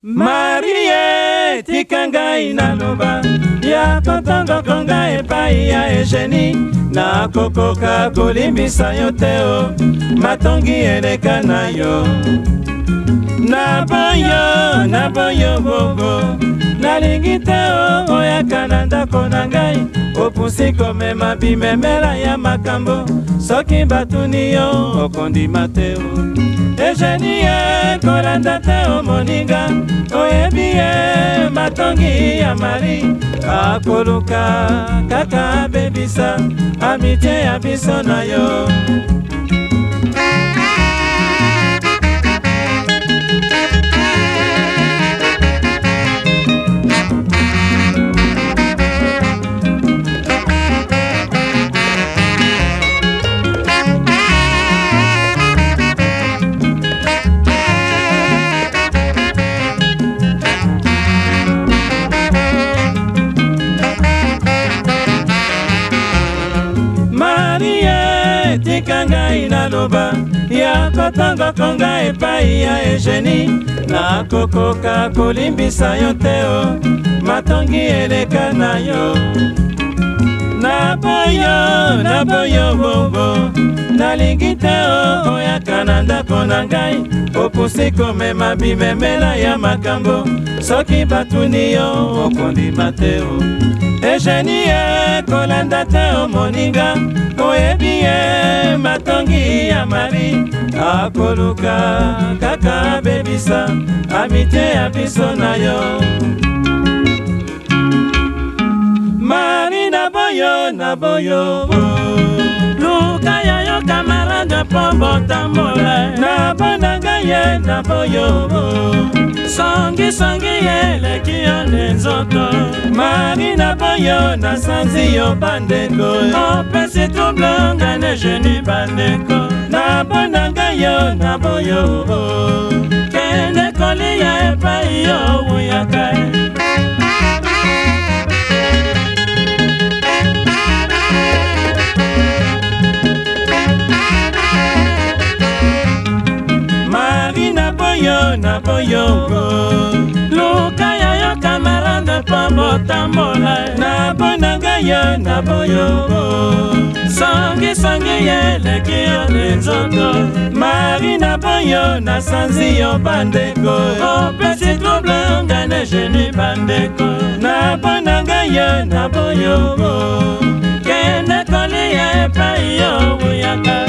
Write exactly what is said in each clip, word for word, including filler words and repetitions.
Marie tika ngai naloba ya kotongo konga epai ya Eugenie, nakokoka kolimbisa yo te o, matongi eleka na yo. Naboyo, naboyo bobo, nalingi te o, oyaka na ndako na ngai, opusi komema bimemela ya makambo, soki batuni yo okondima te o. Eugenie kolanda te o moninga, oyebi ye matongi ya mari, akoluka kaka bebisa amitié ya biso na yo. Tika ngai naloba ya kotongo konga epai ya Eugenie, nakokoka kolimbisa yo te o, matongi eleka na yo. Naboyo, naboyo bobo, nalingi te o, oyaka na ndako na ngai, opusi komema bimemela ya makambo, soki batuni yo okondima te o. Eugenie kolanda te o moninga, oyebi ye matongi ya mari, akoluka kaka bebisa amitié ya biso na yo. Mari naboyo, naboyo luka ya yo kamarade po botambola, nabona ngai ye naboyo songi songi eleki yo nenzoto. Mari naboyo nasanzi yo bandeko, opesi tublonga ne Eugenie bandeko, nabona ngai yo naboyo kende koli ya epai yo uyaka. Mari naboyo, naboyo luka ya yo kamarade po botambola, nabona ngai yo naboyo songi songi eleki yo nenzoto. Mari naboyo nasanzi yo bandeko, opesi tublonga ne Eugenie bandeko, nabona ngai yo naboyo kende koli ya epai yo uyaka.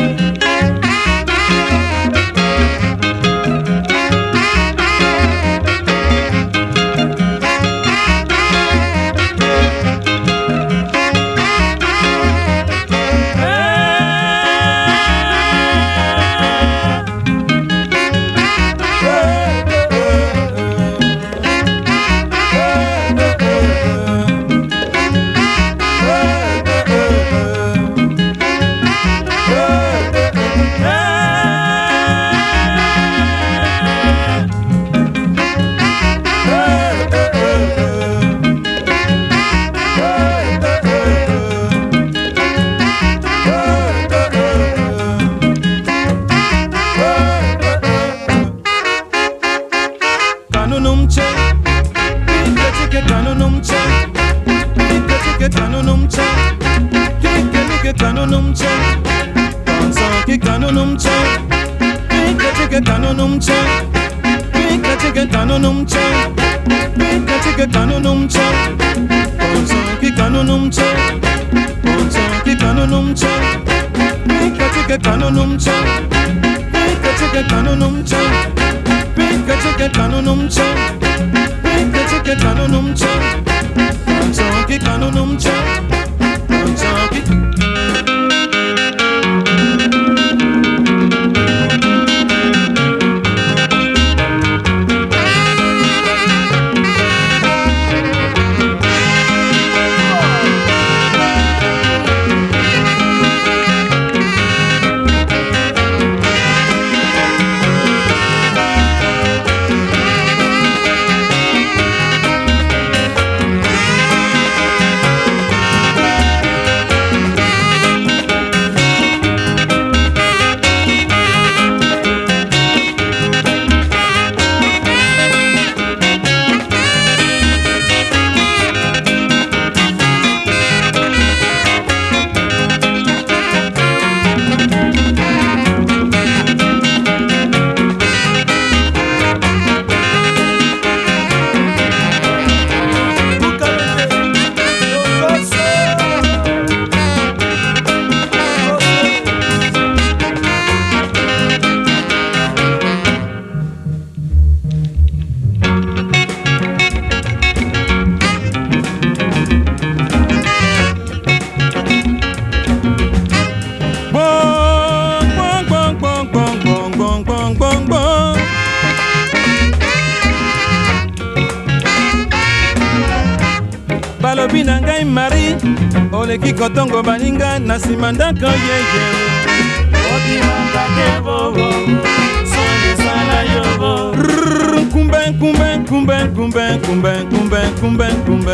balobi na ngai Marie oleki kotongo baninga na nsima ndako yeye obimaka te bobo songisala yobo kumbe kumbe kumbe kumbe kumbe kumbe kumbe kumbe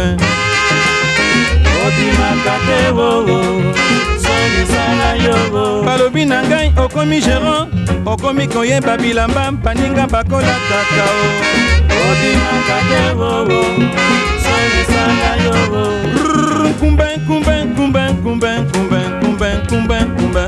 obimaka te bobo songisala yobo balobi na ngai okomi gérant okomi koyeba bilamba baninga bakolataka o obimaka te bobo songisala yobo kumbe kumbe kumbe kumbe kumbe kumbe kumbe kumbe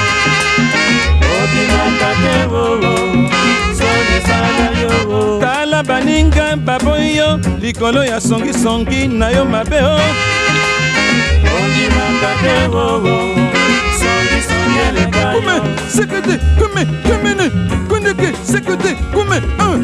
obimaka te bobo songisala yobo tala baninga baboyi yo likolo ya songisongi na yo mabe o obimaka te bobo songisongi eleka yo kume sekete kume kumene kundeke sekete kume un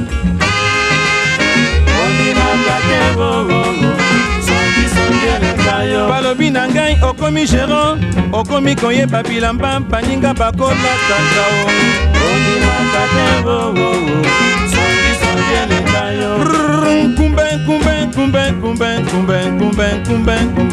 obimaka te bobo songisongi eleka yo balobi na ngai okomi gérant okomi koyeba bilamba baninga bakolataka o obimaka te bobo songisongi eleka yo kumbe kumbe kumbe kumbe kumbe kumbe kumbe kumbe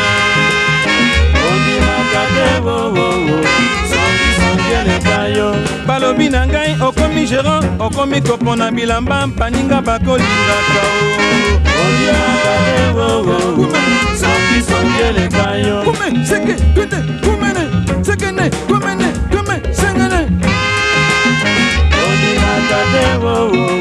obimaka te bobo songisongi eleka yo balobi na ngai okomi gérant okomi kopona bilamba baninga bakolingaka o obimaka te bobo songisongi eleka yo kume seke kunde kumene sekene kumene kume sengene obimaka te bobo